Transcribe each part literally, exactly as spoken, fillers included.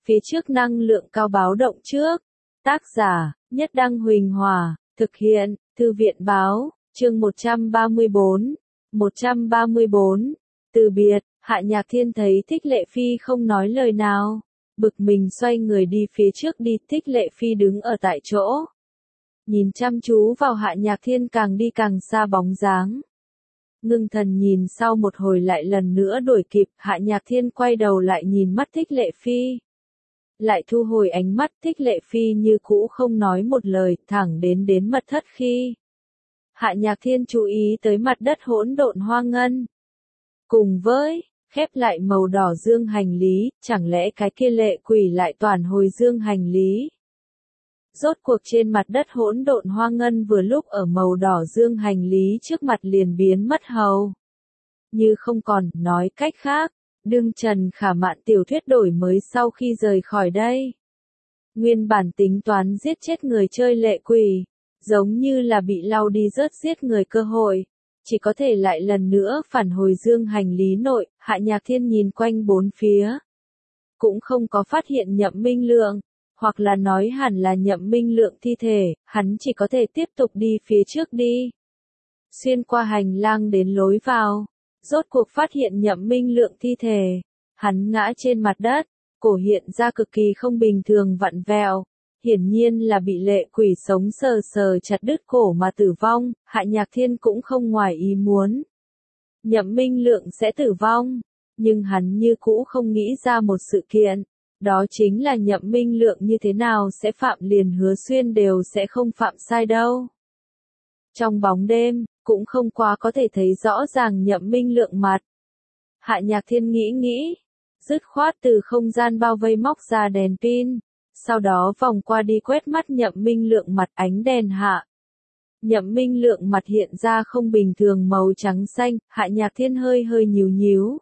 phía trước năng lượng cao báo động trước. Tác giả, Nhất Đăng Huỳnh Hòa, thực hiện, Thư viện báo, chương một trăm ba mươi bốn. một trăm ba mươi bốn. Từ biệt, Hạ Nhạc Thiên thấy Thích Lệ Phi không nói lời nào. Bực mình xoay người đi phía trước đi, Thích Lệ Phi đứng ở tại chỗ. Nhìn chăm chú vào Hạ Nhạc Thiên càng đi càng xa bóng dáng. Ngưng thần nhìn sau một hồi lại lần nữa đuổi kịp, Hạ Nhạc Thiên quay đầu lại nhìn mắt Thích Lệ Phi. Lại thu hồi ánh mắt, Thích Lệ Phi như cũ không nói một lời, thẳng đến đến mật thất khi. Hạ Nhạc Thiên chú ý tới mặt đất hỗn độn hoa ngân. Cùng với, khép lại màu đỏ dương hành lý, chẳng lẽ cái kia lệ quỷ lại toàn hồi dương hành lý. Rốt cuộc trên mặt đất hỗn độn hoa ngân vừa lúc ở màu đỏ dương hành lý trước mặt liền biến mất hầu. Như không còn, nói cách khác, đương Trần Khả Mạn tiểu thuyết đổi mới sau khi rời khỏi đây. Nguyên bản tính toán giết chết người chơi lệ quỷ, giống như là bị lau đi rớt giết người cơ hội, chỉ có thể lại lần nữa phản hồi dương hành lý nội. Hạ Nhạc Thiên nhìn quanh bốn phía, cũng không có phát hiện Nhậm Minh Lượng, hoặc là nói hẳn là Nhậm Minh Lượng thi thể, hắn chỉ có thể tiếp tục đi phía trước đi. Xuyên qua hành lang đến lối vào, rốt cuộc phát hiện Nhậm Minh Lượng thi thể, hắn ngã trên mặt đất, cổ hiện ra cực kỳ không bình thường vặn vẹo, hiển nhiên là bị lệ quỷ sống sờ sờ chặt đứt cổ mà tử vong. Hạ Nhạc Thiên cũng không ngoài ý muốn Nhậm Minh Lượng sẽ tử vong, nhưng hắn như cũ không nghĩ ra một sự kiện, đó chính là Nhậm Minh Lượng như thế nào sẽ phạm liền Hứa Xuyên đều sẽ không phạm sai đâu. Trong bóng đêm, cũng không quá có thể thấy rõ ràng Nhậm Minh Lượng mặt. Hạ Nhạc Thiên nghĩ nghĩ, dứt khoát từ không gian bao vây móc ra đèn pin, sau đó vòng qua đi quét mắt Nhậm Minh Lượng mặt. Ánh đèn hạ, Nhậm Minh Lượng mặt hiện ra không bình thường màu trắng xanh. Hạ Nhạc Thiên hơi hơi nhíu nhíu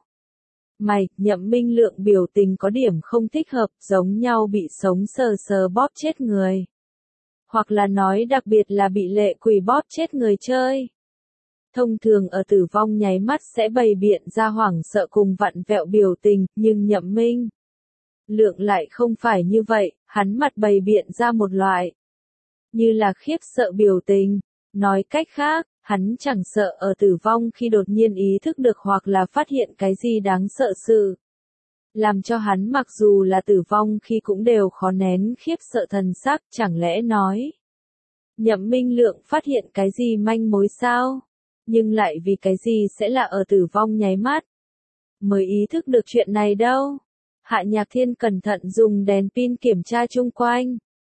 mày, Nhậm Minh Lượng biểu tình có điểm không thích hợp, giống nhau bị sống sờ sờ bóp chết người. Hoặc là nói đặc biệt là bị lệ quỷ bóp chết người chơi. Thông thường ở tử vong nháy mắt sẽ bày biện ra hoảng sợ cùng vặn vẹo biểu tình, nhưng Nhậm Minh Lượng lại không phải như vậy, hắn mặt bày biện ra một loại như là khiếp sợ biểu tình. Nói cách khác, hắn chẳng sợ ở tử vong khi đột nhiên ý thức được hoặc là phát hiện cái gì đáng sợ sự. Làm cho hắn mặc dù là tử vong khi cũng đều khó nén khiếp sợ thần sắc. Chẳng lẽ nói Nhậm Minh Lượng phát hiện cái gì manh mối sao? Nhưng lại vì cái gì sẽ là ở tử vong nháy mắt mới ý thức được chuyện này đâu? Hạ Nhạc Thiên cẩn thận dùng đèn pin kiểm tra chung quanh,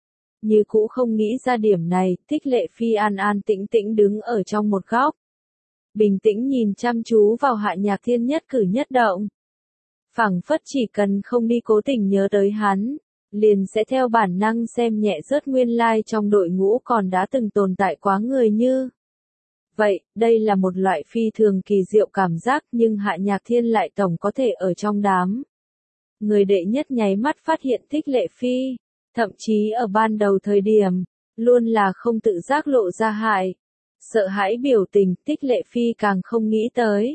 như cũ không nghĩ ra điểm này. Thích Lệ Phi an an tĩnh tĩnh đứng ở trong một góc, bình tĩnh nhìn chăm chú vào Hạ Nhạc Thiên nhất cử nhất động. Phảng phất chỉ cần không đi cố tình nhớ tới hắn, liền sẽ theo bản năng xem nhẹ rớt nguyên lai trong đội ngũ còn đã từng tồn tại quá người như vậy. Đây là một loại phi thường kỳ diệu cảm giác, nhưng Hạ Nhạc Thiên lại tổng có thể ở trong đám người đệ nhất nháy mắt phát hiện Thích Lệ Phi. Thậm chí ở ban đầu thời điểm, luôn là không tự giác lộ ra hại, sợ hãi biểu tình. Thích Lệ Phi càng không nghĩ tới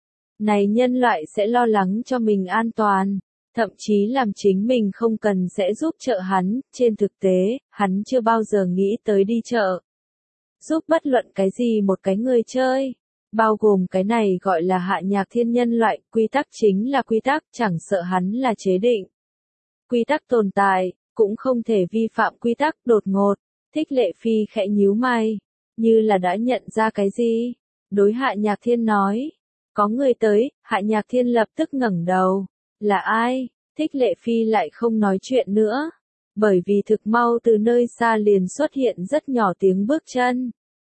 này nhân loại sẽ lo lắng cho mình an toàn, thậm chí làm chính mình không cần sẽ giúp trợ hắn. Trên thực tế, hắn chưa bao giờ nghĩ tới đi chợ giúp bất luận cái gì một cái người chơi, bao gồm cái này gọi là Hạ Nhạc Thiên nhân loại. Quy tắc chính là quy tắc, chẳng sợ hắn là chế định quy tắc tồn tại, cũng không thể vi phạm quy tắc. Đột ngột, Thích Lệ Phi khẽ nhíu mày, như là đã nhận ra cái gì, đối Hạ Nhạc Thiên nói, có người tới. Hạ Nhạc Thiên lập tức ngẩng đầu, là ai? Thích Lệ Phi lại không nói chuyện nữa, bởi vì thực mau từ nơi xa liền xuất hiện rất nhỏ tiếng bước chân,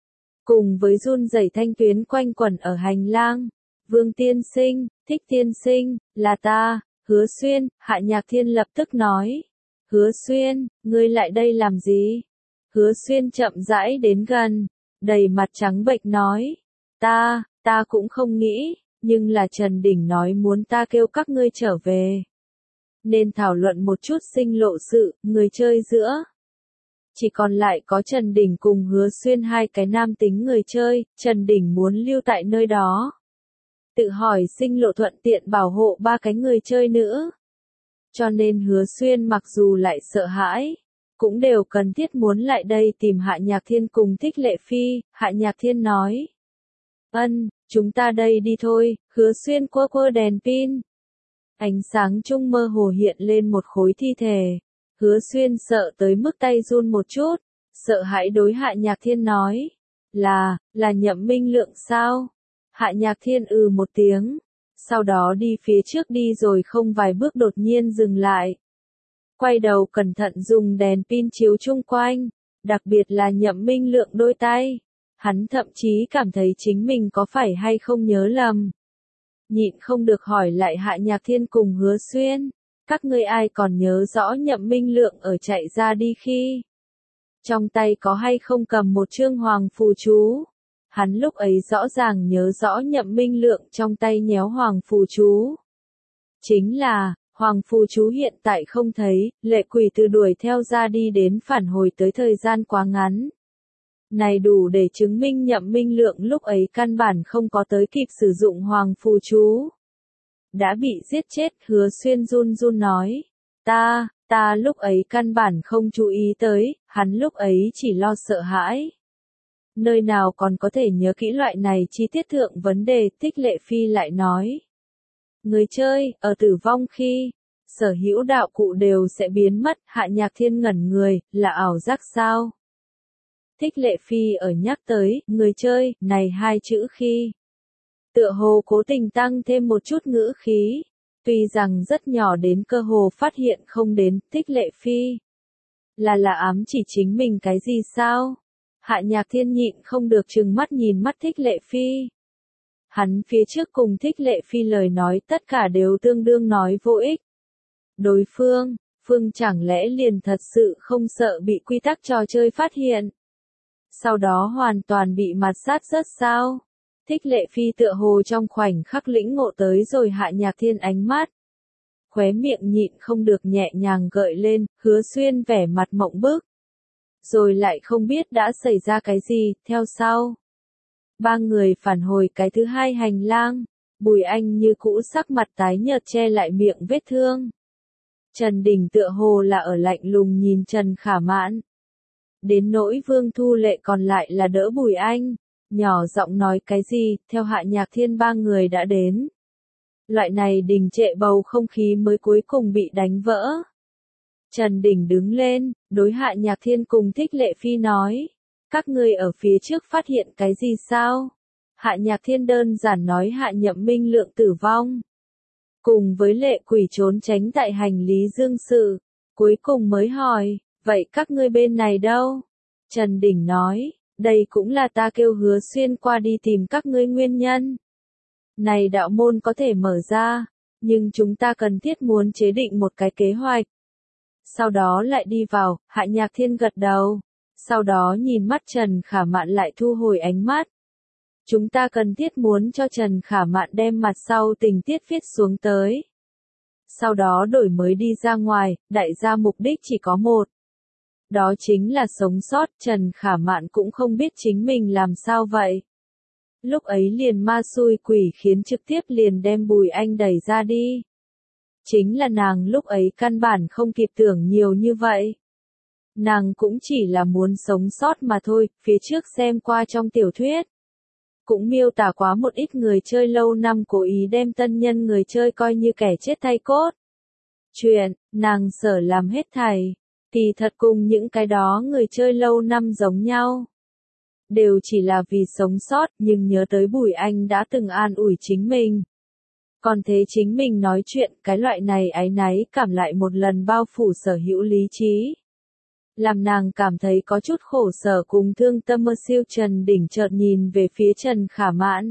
cùng với run rẩy thanh tuyến quanh quẩn ở hành lang. Vương tiên sinh, Thích tiên sinh, là ta, Hứa Xuyên. Hạ Nhạc Thiên lập tức nói, Hứa Xuyên, ngươi lại đây làm gì? Hứa Xuyên chậm rãi đến gần, đầy mặt trắng bệch nói, ta, ta cũng không nghĩ, nhưng là Trần Đình nói muốn ta kêu các ngươi trở về, nên thảo luận một chút sinh lộ sự. Người chơi giữa chỉ còn lại có Trần Đình cùng Hứa Xuyên hai cái nam tính người chơi. Trần Đình muốn lưu tại nơi đó, tự hỏi sinh lộ thuận tiện bảo hộ ba cái người chơi nữa. cho nên Hứa Xuyên mặc dù lại sợ hãi, cũng đều cần thiết muốn lại đây tìm Hạ Nhạc Thiên cùng Thích Lệ Phi. Hạ Nhạc Thiên nói, ân, chúng ta đây đi thôi. Hứa Xuyên quơ quơ đèn pin. Ánh sáng trung mơ hồ hiện lên một khối thi thể. Hứa Xuyên sợ tới mức tay run một chút, sợ hãi đối Hạ Nhạc Thiên nói, là, là Nhậm Minh Lượng sao? Hạ Nhạc Thiên ừ một tiếng, sau đó đi phía trước đi rồi không vài bước đột nhiên dừng lại. Quay đầu cẩn thận dùng đèn pin chiếu chung quanh, đặc biệt là Nhậm Minh Lượng đôi tay. Hắn thậm chí cảm thấy chính mình có phải hay không nhớ lầm. Nhịn không được hỏi lại Hạ Nhạc Thiên cùng Hứa Xuyên, các ngươi ai còn nhớ rõ Nhậm Minh Lượng ở chạy ra đi khi trong tay có hay không cầm một chương hoàng phù chú? Hắn lúc ấy rõ ràng nhớ rõ Nhậm Minh Lượng trong tay nhéo hoàng phù chú. Chính là, hoàng phù chú hiện tại không thấy, lệ quỷ từ đuổi theo ra đi đến phản hồi tới thời gian quá ngắn. Này đủ để chứng minh Nhậm Minh Lượng lúc ấy căn bản không có tới kịp sử dụng hoàng phù chú. Đã bị giết chết. Hứa Xuyên run run nói, ta, ta lúc ấy căn bản không chú ý tới, hắn lúc ấy chỉ lo sợ hãi. Nơi nào còn có thể nhớ kỹ loại này chi tiết thượng vấn đề. Thích Lệ Phi lại nói, người chơi, ở tử vong khi, sở hữu đạo cụ đều sẽ biến mất. Hạ Nhạc Thiên ngẩn người, là ảo giác sao? Thích Lệ Phi ở nhắc tới, người chơi, này hai chữ khi. Tựa hồ cố tình tăng thêm một chút ngữ khí, tuy rằng rất nhỏ đến cơ hồ phát hiện không đến. Thích Lệ Phi là là ám chỉ chính mình cái gì sao? Hạ Nhạc Thiên nhịn không được trừng mắt nhìn mắt Thích Lệ Phi. Hắn phía trước cùng Thích Lệ Phi lời nói tất cả đều tương đương nói vô ích. Đối phương, Phương chẳng lẽ liền thật sự không sợ bị quy tắc trò chơi phát hiện? Sau đó hoàn toàn bị mặt sát rớt sao? Thích Lệ Phi tựa hồ trong khoảnh khắc lĩnh ngộ tới rồi Hạ Nhạc Thiên ánh mắt. Khóe miệng nhịn không được nhẹ nhàng gợi lên. Hứa Xuyên vẻ mặt mộng bức. Rồi lại không biết đã xảy ra cái gì. Theo sau, ba người phản hồi cái thứ hai hành lang. Bùi Anh như cũ sắc mặt tái nhợt che lại miệng vết thương. Trần Đình tựa hồ là ở lạnh lùng nhìn Trần Khả Mãn. Đến nỗi Vương Thu Lệ còn lại là đỡ Bùi Anh, nhỏ giọng nói cái gì. Theo Hạ Nhạc Thiên ba người đã đến. Loại này đình trệ bầu không khí mới cuối cùng bị đánh vỡ. Trần Đình đứng lên, đối Hạ Nhạc Thiên cùng Thích Lệ Phi nói, các ngươi ở phía trước phát hiện cái gì sao? Hạ Nhạc Thiên đơn giản nói Hạ Nhậm Minh Lượng tử vong, cùng với lệ quỷ trốn tránh tại hành lý dương sự. Cuối cùng mới hỏi, vậy các ngươi bên này đâu? Trần Đình nói, đây cũng là ta kêu Hứa Xuyên qua đi tìm các ngươi nguyên nhân. Này đạo môn có thể mở ra, nhưng chúng ta cần thiết muốn chế định một cái kế hoạch. Sau đó lại đi vào. Hạ Nhạc Thiên gật đầu. Sau đó nhìn mắt Trần Khả Mạn lại thu hồi ánh mắt. Chúng ta cần thiết muốn cho Trần Khả Mạn đem mặt sau tình tiết viết xuống tới. Sau đó đổi mới đi ra ngoài. Đại gia mục đích chỉ có một. Đó chính là sống sót. Trần Khả Mạn cũng không biết chính mình làm sao vậy. Lúc ấy liền ma xui quỷ khiến trực tiếp liền đem Bùi Anh đẩy ra đi. Chính là nàng lúc ấy căn bản không kịp tưởng nhiều như vậy. Nàng cũng chỉ là muốn sống sót mà thôi. Phía trước xem qua trong tiểu thuyết, cũng miêu tả quá một ít người chơi lâu năm cố ý đem tân nhân người chơi coi như kẻ chết thay cốt. Chuyện, nàng sở làm hết thảy, thì thật cùng những cái đó người chơi lâu năm giống nhau. Đều chỉ là vì sống sót, nhưng nhớ tới Bùi Anh đã từng an ủi chính mình. Còn thế chính mình nói chuyện, cái loại này áy náy cảm lại một lần bao phủ sở hữu lý trí. Làm nàng cảm thấy có chút khổ sở cùng thương tâm. Mơ siêu Trần Đỉnh chợt nhìn về phía Trần Khả Mãn.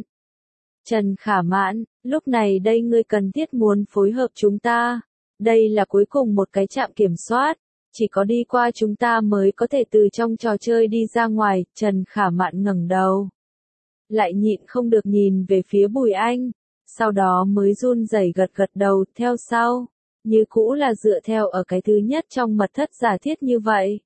Trần Khả Mãn, lúc này đây ngươi cần thiết muốn phối hợp chúng ta. Đây là cuối cùng một cái trạm kiểm soát. Chỉ có đi qua chúng ta mới có thể từ trong trò chơi đi ra ngoài. Trần Khả Mạn ngẩng đầu, lại nhịn không được nhìn về phía Bùi Anh. Sau đó mới run rẩy gật gật đầu. Theo sau, như cũ là dựa theo ở cái thứ nhất trong mật thất giả thiết như vậy.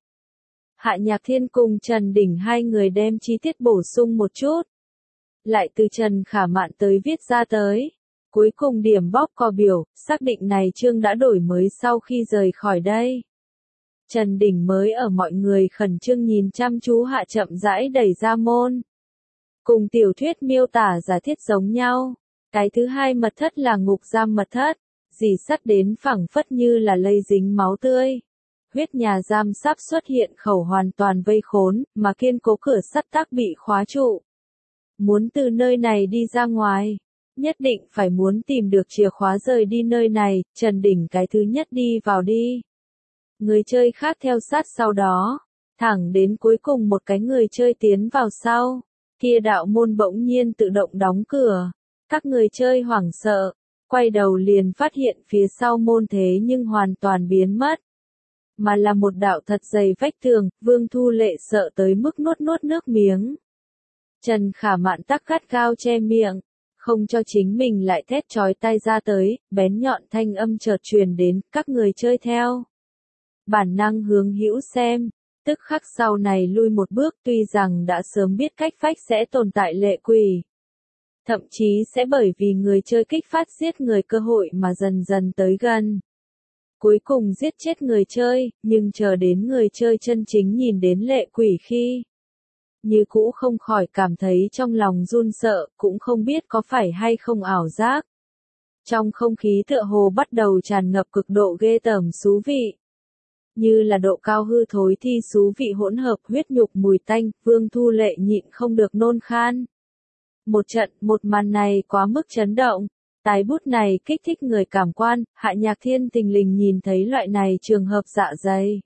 Hạ Nhạc Thiên cùng Trần Đỉnh hai người đem chi tiết bổ sung một chút. Lại từ Trần Khả Mạn tới viết ra tới. Cuối cùng điểm bóp cò biểu, xác định này chương đã đổi mới sau khi rời khỏi đây. Trần Đình mới ở mọi người khẩn trương nhìn chăm chú hạ chậm rãi đẩy ra môn. Cùng tiểu thuyết miêu tả giả thiết giống nhau. Cái thứ hai mật thất là ngục giam mật thất, dì sắt đến phẳng phất như là lây dính máu tươi. Huyết nhà giam sắp xuất hiện khẩu hoàn toàn vây khốn, mà kiên cố cửa sắt tắc bị khóa trụ. Muốn từ nơi này đi ra ngoài, nhất định phải muốn tìm được chìa khóa rời đi nơi này, Trần Đình cái thứ nhất đi vào đi. Người chơi khác theo sát sau đó, thẳng đến cuối cùng một cái người chơi tiến vào sau, kia đạo môn bỗng nhiên tự động đóng cửa. Các người chơi hoảng sợ, quay đầu liền phát hiện phía sau môn thế nhưng hoàn toàn biến mất. Mà là một đạo thật dày vách tường, Vương Thu Lệ sợ tới mức nuốt nuốt nước miếng. Trần Khả Mạn tắc gắt gao che miệng, không cho chính mình lại thét chói tai ra tới, bén nhọn thanh âm chợt truyền đến, các người chơi theo. Bản năng hướng hữu xem, tức khắc sau này lui một bước, tuy rằng đã sớm biết cách phách sẽ tồn tại lệ quỷ. Thậm chí sẽ bởi vì người chơi kích phát giết người cơ hội mà dần dần tới gần. Cuối cùng giết chết người chơi, nhưng chờ đến người chơi chân chính nhìn đến lệ quỷ khi như cũ không khỏi cảm thấy trong lòng run sợ, cũng không biết có phải hay không ảo giác. Trong không khí tựa hồ bắt đầu tràn ngập cực độ ghê tởm xú vị. Như là độ cao hư thối thi xú vị hỗn hợp huyết nhục mùi tanh, Vương Thu Lệ nhịn không được nôn khan. Một trận, một màn này quá mức chấn động. Tái bút này kích thích người cảm quan, Hạ Nhạc Thiên tình lình nhìn thấy loại này trường hợp dạ dày.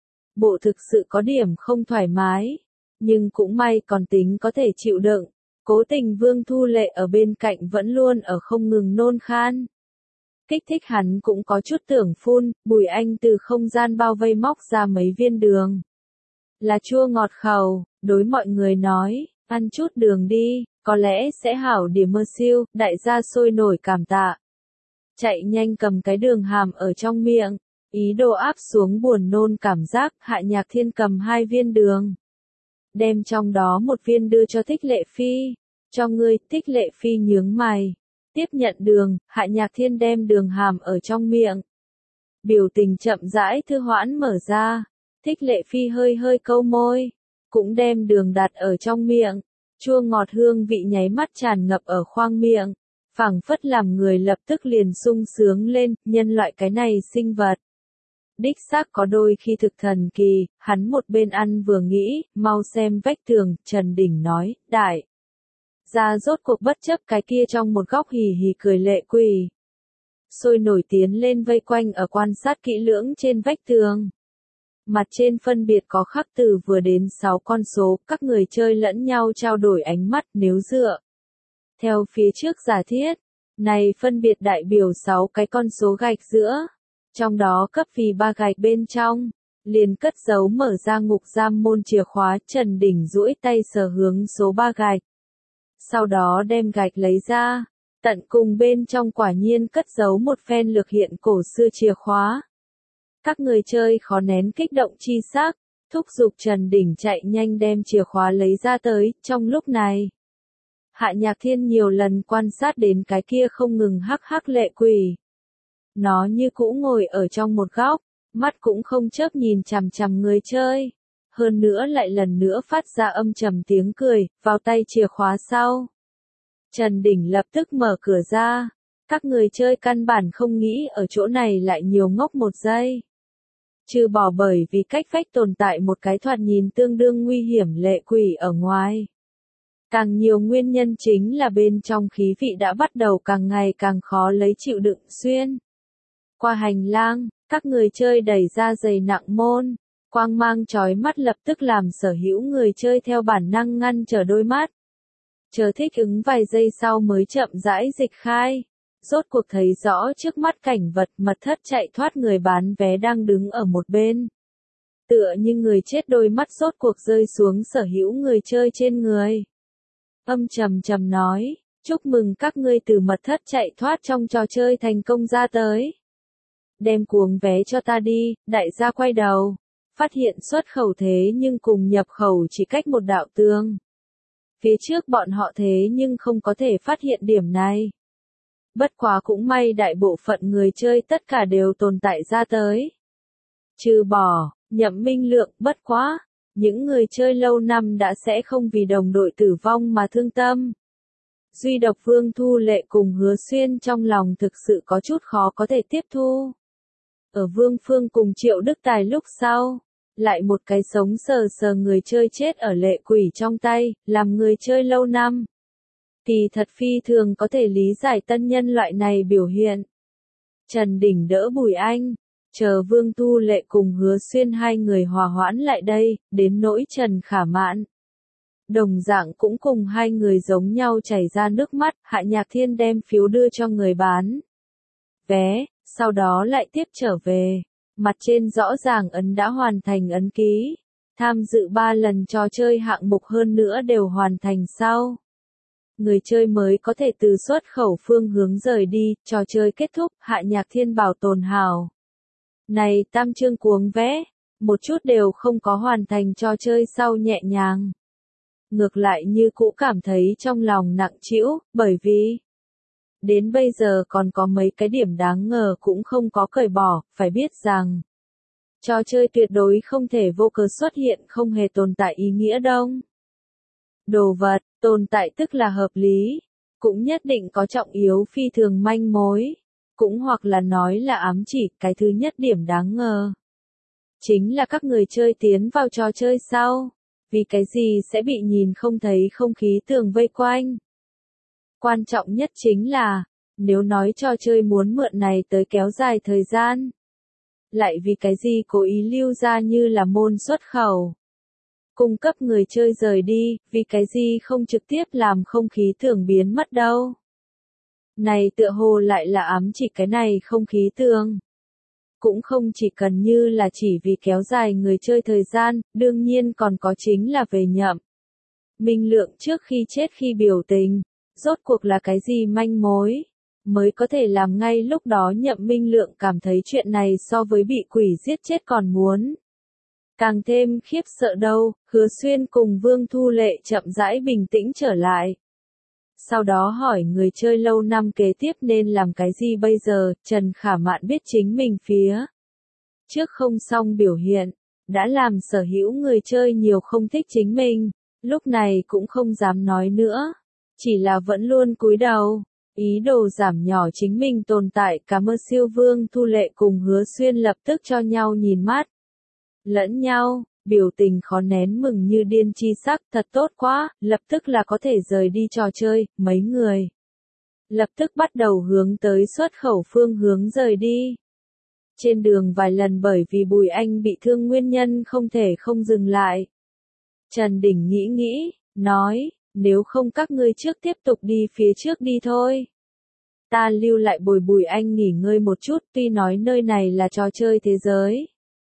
Bộ thực sự có điểm không thoải mái, nhưng cũng may còn tính có thể chịu đựng. Cố tình Vương Thu Lệ ở bên cạnh vẫn luôn ở không ngừng nôn khan. Kích thích hắn cũng có chút tưởng phun, Bùi Anh từ không gian bao vây móc ra mấy viên đường. Là chua ngọt khẩu, đối mọi người nói, ăn chút đường đi. Có lẽ sẽ hảo điểm mơ siêu, đại gia sôi nổi cảm tạ. Chạy nhanh cầm cái đường hàm ở trong miệng, ý đồ áp xuống buồn nôn cảm giác, Hạ Nhạc Thiên cầm hai viên đường. Đem trong đó một viên đưa cho Thích Lệ Phi. Cho ngươi, Thích Lệ Phi nhướng mày. Tiếp nhận đường, Hạ Nhạc Thiên đem đường hàm ở trong miệng. Biểu tình chậm rãi thư hoãn mở ra. Thích Lệ Phi hơi hơi câu môi. Cũng đem đường đặt ở trong miệng. Chua ngọt hương vị nháy mắt tràn ngập ở khoang miệng, phảng phất làm người lập tức liền sung sướng lên, nhân loại cái này sinh vật. Đích xác có đôi khi thực thần kỳ, hắn một bên ăn vừa nghĩ, mau xem vách tường, Trần Đình nói, đại. Ra rốt cuộc bất chấp cái kia trong một góc hì hì cười lệ quỷ. Sôi nổi tiến lên vây quanh ở quan sát kỹ lưỡng trên vách tường. Mặt trên phân biệt có khắc từ vừa đến sáu con số, các người chơi lẫn nhau trao đổi ánh mắt nếu dựa. Theo phía trước giả thiết, này phân biệt đại biểu sáu cái con số gạch giữa, trong đó cấp vì ba gạch bên trong, liền cất giấu mở ra ngục giam môn chìa khóa, Trần Đình duỗi tay sờ hướng số ba gạch. Sau đó đem gạch lấy ra, tận cùng bên trong quả nhiên cất giấu một phen lược hiện cổ xưa chìa khóa. Các người chơi khó nén kích động chi sắc, thúc giục Trần Đình chạy nhanh đem chìa khóa lấy ra tới, trong lúc này. Hạ Nhạc Thiên nhiều lần quan sát đến cái kia không ngừng hắc hắc lệ quỷ. Nó như cũ ngồi ở trong một góc, mắt cũng không chớp nhìn chằm chằm người chơi. Hơn nữa lại lần nữa phát ra âm trầm tiếng cười, vào tay chìa khóa sau. Trần Đình lập tức mở cửa ra. Các người chơi căn bản không nghĩ ở chỗ này lại nhiều ngốc một giây. Trừ bỏ bởi vì cách vách tồn tại một cái thoạt nhìn tương đương nguy hiểm lệ quỷ ở ngoài. Càng nhiều nguyên nhân chính là bên trong khí vị đã bắt đầu càng ngày càng khó lấy chịu đựng xuyên. Qua hành lang, các người chơi đẩy ra dày nặng môn, quang mang chói mắt lập tức làm sở hữu người chơi theo bản năng ngăn trở đôi mắt. Chờ thích ứng vài giây sau mới chậm rãi dịch khai. Rốt cuộc thấy rõ trước mắt cảnh vật mật thất chạy thoát người bán vé đang đứng ở một bên. Tựa như người chết đôi mắt rốt cuộc rơi xuống sở hữu người chơi trên người. Âm trầm trầm nói, chúc mừng các ngươi từ mật thất chạy thoát trong trò chơi thành công ra tới. Đem cuống vé cho ta đi, đại gia quay đầu. Phát hiện xuất khẩu thế nhưng cùng nhập khẩu chỉ cách một đạo tường. Phía trước bọn họ thế nhưng không có thể phát hiện điểm này. Bất quá cũng may đại bộ phận người chơi tất cả đều tồn tại ra tới. Trừ bỏ, Nhậm Minh Lượng, bất quá. Những người chơi lâu năm đã sẽ không vì đồng đội tử vong mà thương tâm. Duy độc Vương Thu Lệ cùng Hứa Xuyên trong lòng thực sự có chút khó có thể tiếp thu. Ở Vương Phương cùng Triệu Đức Tài lúc sau, lại một cái sống sờ sờ người chơi chết ở lệ quỷ trong tay, làm người chơi lâu năm. Thì thật phi thường có thể lý giải tân nhân loại này biểu hiện. Trần Đình đỡ Bùi Anh, chờ Vương Thu Lệ cùng Hứa Xuyên hai người hòa hoãn lại đây, đến nỗi Trần Khả Mạn. Đồng dạng cũng cùng hai người giống nhau chảy ra nước mắt, Hạ Nhạc Thiên đem phiếu đưa cho người bán vé, sau đó lại tiếp trở về. Mặt trên rõ ràng ấn đã hoàn thành ấn ký. Tham dự ba lần trò chơi hạng mục hơn nữa đều hoàn thành sau. Người chơi mới có thể từ xuất khẩu phương hướng rời đi, trò chơi kết thúc, Hạ Nhạc Thiên bảo tồn hảo. Này tam chương cuống vé, một chút đều không có hoàn thành trò chơi sau nhẹ nhàng. Ngược lại như cũ cảm thấy trong lòng nặng trĩu, bởi vì đến bây giờ còn có mấy cái điểm đáng ngờ cũng không có cởi bỏ, phải biết rằng trò chơi tuyệt đối không thể vô cớ xuất hiện không hề tồn tại ý nghĩa đông. Đồ vật, tồn tại tức là hợp lý, cũng nhất định có trọng yếu phi thường manh mối, cũng hoặc là nói là ám chỉ cái thứ nhất điểm đáng ngờ. Chính là các người chơi tiến vào trò chơi sau, vì cái gì sẽ bị nhìn không thấy không khí tường vây quanh. Quan trọng nhất chính là, nếu nói trò chơi muốn mượn này tới kéo dài thời gian, lại vì cái gì cố ý lưu ra như là môn xuất khẩu. Cung cấp người chơi rời đi, vì cái gì không trực tiếp làm không khí tường biến mất đâu. Này tựa hồ lại là ám chỉ cái này không khí tường. Cũng không chỉ cần như là chỉ vì kéo dài người chơi thời gian, đương nhiên còn có chính là về Nhậm Minh Lượng trước khi chết khi biểu tình. Rốt cuộc là cái gì manh mối, mới có thể làm ngay lúc đó Nhậm Minh Lượng cảm thấy chuyện này so với bị quỷ giết chết còn muốn. Càng thêm khiếp sợ đâu, Hứa Xuyên cùng Vương Thu Lệ chậm rãi bình tĩnh trở lại. Sau đó hỏi người chơi lâu năm kế tiếp nên làm cái gì bây giờ, Trần Khả Mạn biết chính mình phía trước không xong biểu hiện, đã làm sở hữu người chơi nhiều không thích chính mình, lúc này cũng không dám nói nữa. Chỉ là vẫn luôn cúi đầu, ý đồ giảm nhỏ chính mình tồn tại. Cảm ơn siêu Vương Thu Lệ cùng Hứa Xuyên lập tức cho nhau nhìn mắt lẫn nhau, biểu tình khó nén mừng như điên chi sắc, thật tốt quá, lập tức là có thể rời đi trò chơi. Mấy người lập tức bắt đầu hướng tới xuất khẩu phương hướng rời đi. Trên đường vài lần bởi vì Bùi Anh bị thương nguyên nhân không thể không dừng lại. Trần Đình nghĩ nghĩ, nói, nếu không các ngươi trước tiếp tục đi phía trước đi thôi. Ta lưu lại bồi Bùi Anh nghỉ ngơi một chút, tuy nói nơi này là trò chơi thế giới.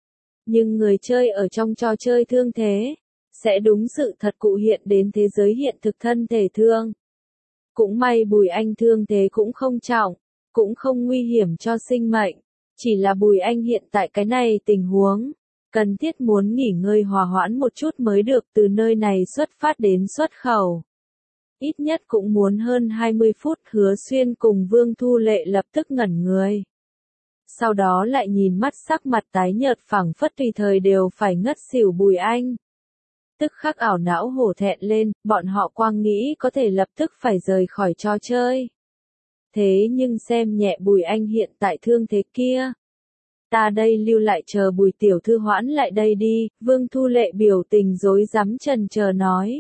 Nhưng người chơi ở trong trò chơi thương thế, sẽ đúng sự thật cụ hiện đến thế giới hiện thực thân thể thương. Cũng may Bùi Anh thương thế cũng không trọng, cũng không nguy hiểm cho sinh mệnh. Chỉ là Bùi Anh hiện tại cái này tình huống, cần thiết muốn nghỉ ngơi hòa hoãn một chút mới được, từ nơi này xuất phát đến xuất khẩu. Ít nhất cũng muốn hơn hai mươi phút. Hứa Xuyên cùng Vương Thu Lệ lập tức ngẩn người. Sau đó lại nhìn mắt sắc mặt tái nhợt phảng phất tùy thời đều phải ngất xỉu Bùi Anh. Tức khắc ảo não hổ thẹn lên, bọn họ quang nghĩ có thể lập tức phải rời khỏi trò chơi. Thế nhưng xem nhẹ Bùi Anh hiện tại thương thế kia. Ta đây lưu lại chờ Bùi tiểu thư hoãn lại đây đi, Vương Thu Lệ biểu tình rối rắm chần chờ nói.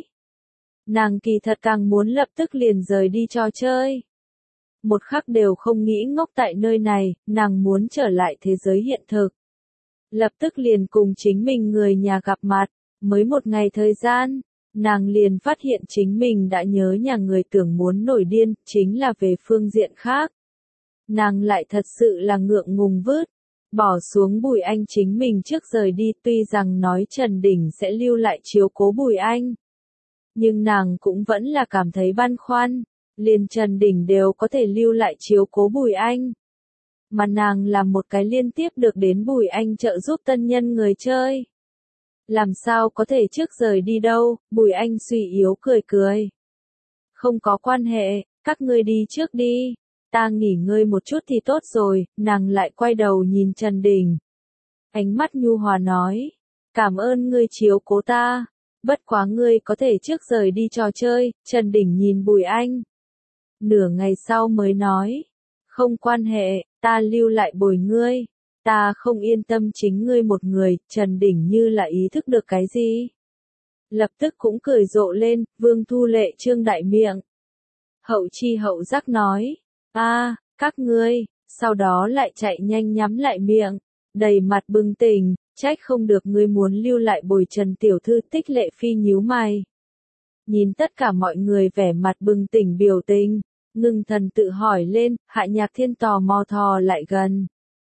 Nàng kỳ thật càng muốn lập tức liền rời đi trò chơi. Một khắc đều không nghĩ ngốc tại nơi này, nàng muốn trở lại thế giới hiện thực. Lập tức liền cùng chính mình người nhà gặp mặt, mới một ngày thời gian, nàng liền phát hiện chính mình đã nhớ nhà người tưởng muốn nổi điên, chính là về phương diện khác. Nàng lại thật sự là ngượng ngùng vứt, bỏ xuống Bùi Anh chính mình trước rời đi, tuy rằng nói Trần Đình sẽ lưu lại chiếu cố Bùi Anh. Nhưng nàng cũng vẫn là cảm thấy băn khoăn, liền Trần Đình đều có thể lưu lại chiếu cố Bùi Anh. Mà nàng làm một cái liên tiếp được đến Bùi Anh trợ giúp tân nhân người chơi. Làm sao có thể trước rời đi đâu, Bùi Anh suy yếu cười cười. Không có quan hệ, các ngươi đi trước đi, Ta nghỉ ngơi một chút thì tốt rồi, nàng lại quay đầu nhìn Trần Đình. Ánh mắt nhu hòa nói, cảm ơn ngươi chiếu cố ta, bất quá ngươi có thể trước rời đi trò chơi. Trần Đình nhìn Bùi Anh. Nửa ngày sau mới nói, không quan hệ, ta lưu lại bồi ngươi, ta không yên tâm chính ngươi một người. Trần Đình như là ý thức được cái gì. Lập tức cũng cười rộ lên. Vương Thu Lệ trương đại miệng. Hậu chi hậu giác nói, a, các ngươi, sau đó lại chạy nhanh nhắm lại miệng, đầy mặt bừng tỉnh, trách không được ngươi muốn lưu lại bồi Trần tiểu thư. Tích Lệ Phi nhíu mày. Nhìn tất cả mọi người vẻ mặt bừng tỉnh biểu tình, ngưng thần tự hỏi lên. Hạ Nhạc Thiên tò mò thò lại gần.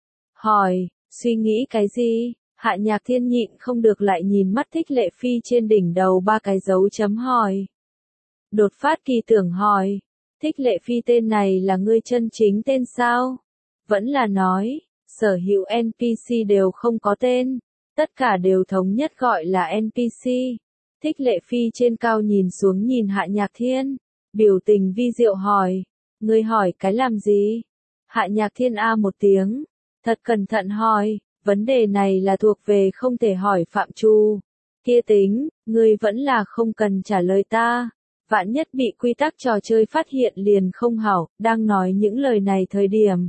Hỏi, suy nghĩ cái gì? Hạ Nhạc Thiên nhịn không được lại nhìn mắt Tích Lệ Phi trên đỉnh đầu ba cái dấu chấm hỏi. Đột phát kỳ tưởng hỏi, Tích Lệ Phi tên này là ngươi chân chính tên sao? Vẫn là nói, sở hữu en pê xê đều không có tên, tất cả đều thống nhất gọi là en pê xê. Tích Lệ Phi trên cao nhìn xuống nhìn Hạ Nhạc Thiên, biểu tình vi diệu hỏi, ngươi hỏi cái làm gì? Hạ Nhạc Thiên a một tiếng, thật cẩn thận hỏi, vấn đề này là thuộc về không thể hỏi phạm trù. Kia tính, ngươi vẫn là không cần trả lời ta. Vạn nhất bị quy tắc trò chơi phát hiện liền không hảo. Đang nói những lời này thời điểm,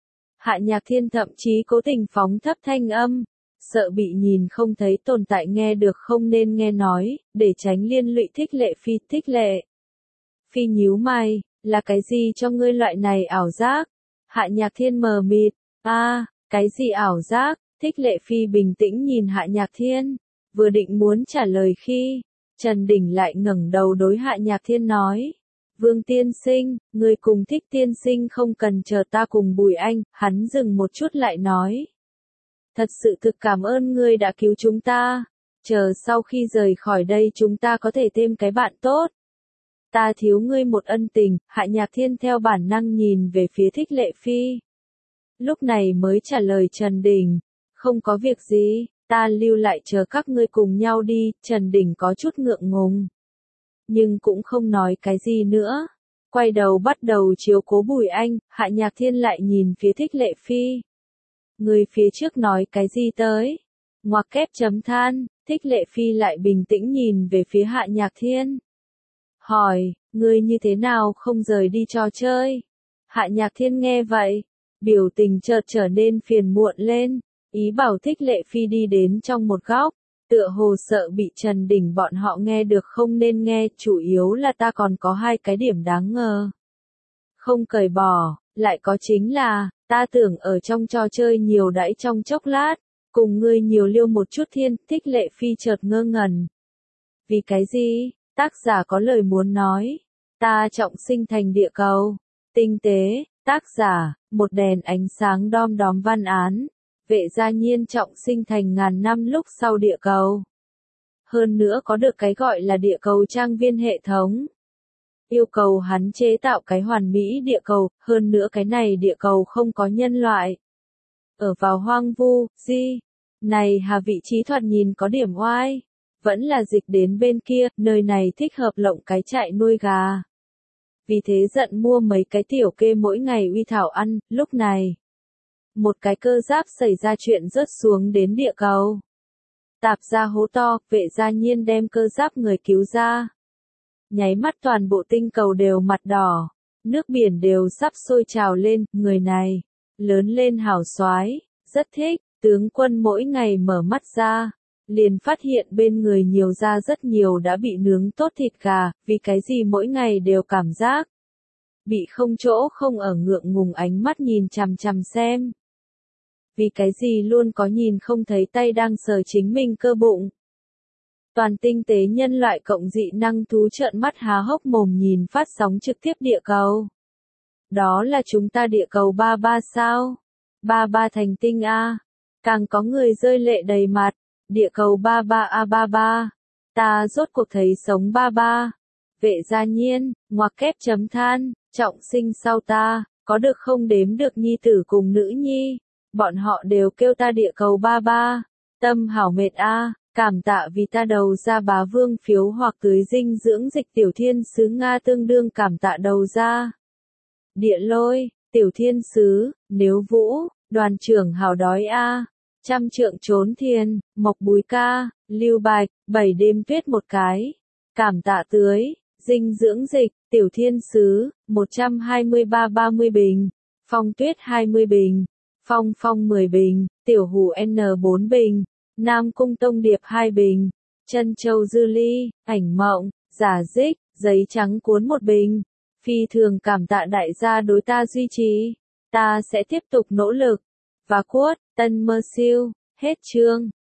Hạ Nhạc Thiên thậm chí cố tình phóng thấp thanh âm, sợ bị nhìn không thấy tồn tại nghe được không nên nghe nói, để tránh liên lụy Tích Lệ Phi. Tích Lệ Phi nhíu mày, là cái gì cho ngươi loại này ảo giác? Hạ Nhạc Thiên mờ mịt, a, cái gì ảo giác? Tích Lệ Phi bình tĩnh nhìn Hạ Nhạc Thiên, vừa định muốn trả lời khi Trần Đình lại ngẩng đầu đối Hạ Nhạc Thiên nói, Vương tiên sinh, người cùng Thích tiên sinh không cần chờ ta cùng Bùi Anh. Hắn dừng một chút lại nói, thật sự thực cảm ơn ngươi đã cứu chúng ta, chờ sau khi rời khỏi đây chúng ta có thể thêm cái bạn tốt. Ta thiếu ngươi một ân tình. Hạ Nhạc Thiên theo bản năng nhìn về phía Thích Lệ Phi, lúc này mới trả lời Trần Đình, không có việc gì, ta lưu lại chờ các ngươi cùng nhau đi. Trần Đình có chút ngượng ngùng, nhưng cũng không nói cái gì nữa, quay đầu bắt đầu chiếu cố Bùi Anh. Hạ Nhạc Thiên lại nhìn phía Thích Lệ Phi, người phía trước nói cái gì tới? Ngoặc kép chấm than. Thích Lệ Phi lại bình tĩnh nhìn về phía Hạ Nhạc Thiên, hỏi, ngươi như thế nào không rời đi trò chơi? Hạ Nhạc Thiên nghe vậy, biểu tình chợt trở nên phiền muộn lên, ý bảo Thích Lệ Phi đi đến trong một góc, tựa hồ sợ bị Trần Đình bọn họ nghe được không nên nghe. Chủ yếu là ta còn có hai cái điểm đáng ngờ không cởi bỏ, lại có chính là, ta tưởng ở trong trò chơi nhiều đãi trong chốc lát, cùng ngươi nhiều liêu một chút. Thiên. Thích Lệ Phi chợt ngơ ngẩn. Vì cái gì? Tác giả có lời muốn nói. Ta trọng sinh thành địa cầu. Tinh tế. Tác giả, một đèn ánh sáng đom đóm văn án. Vệ Gia Nhiên trọng sinh thành ngàn năm lúc sau địa cầu. Hơn nữa có được cái gọi là địa cầu trang viên hệ thống. Yêu cầu hắn chế tạo cái hoàn mỹ địa cầu, hơn nữa cái này địa cầu không có nhân loại. Ở vào hoang vu, gì? Này hà vị trí thoạt nhìn có điểm oai. Vẫn là dịch đến bên kia, nơi này thích hợp lộng cái trại nuôi gà. Vì thế giận mua mấy cái tiểu kê mỗi ngày uy thảo ăn. Lúc này, một cái cơ giáp xảy ra chuyện rớt xuống đến địa cầu. Tạp ra hố to, Vệ Gia Nhiên đem cơ giáp người cứu ra. Nháy mắt toàn bộ tinh cầu đều mặt đỏ, nước biển đều sắp sôi trào lên. Người này, lớn lên hảo soái, rất thích. Tướng quân mỗi ngày mở mắt ra, liền phát hiện bên người nhiều ra rất nhiều đã bị nướng tốt thịt gà. Vì cái gì mỗi ngày đều cảm giác bị không chỗ không ở, ngượng ngùng ánh mắt nhìn chằm chằm xem. Vì cái gì luôn có nhìn không thấy tay đang sờ chính mình cơ bụng. Toàn tinh tế nhân loại cộng dị năng thú trợn mắt há hốc mồm nhìn phát sóng trực tiếp địa cầu. Đó là chúng ta địa cầu ba ba sao? ba ba thành tinh a. Càng có người rơi lệ đầy mặt. Địa cầu ba ba a ba ba. Ta rốt cuộc thấy sống ba ba. Vệ Gia Nhiên, ngoặc kép chấm than, trọng sinh sau ta, có được không đếm được nhi tử cùng nữ nhi. Bọn họ đều kêu ta địa cầu ba ba. Tâm hảo mệt a. Cảm tạ vì ta đầu ra bá vương phiếu hoặc tưới dinh dưỡng dịch tiểu thiên sứ Nga tương đương cảm tạ đầu ra. Địa Lôi, Tiểu thiên sứ, nếu vũ, đoàn trưởng hào đói a. Trăm trượng trốn thiên, mộc búi ca, lưu bạch, bảy đêm tuyết một cái. Cảm tạ tưới, dinh dưỡng dịch, tiểu thiên sứ, một trăm hai mươi ba ba mươi bình. Phong tuyết hai mươi bình. Phong phong mười bình, tiểu hủ N bốn bình. Nam cung tông điệp hai bình. Chân châu dư ly, ảnh mộng, giả dích, giấy trắng cuốn một bình. Phi thường cảm tạ đại gia đối ta duy trì. Ta sẽ tiếp tục nỗ lực. Và quote, tân mơ siêu, hết chương.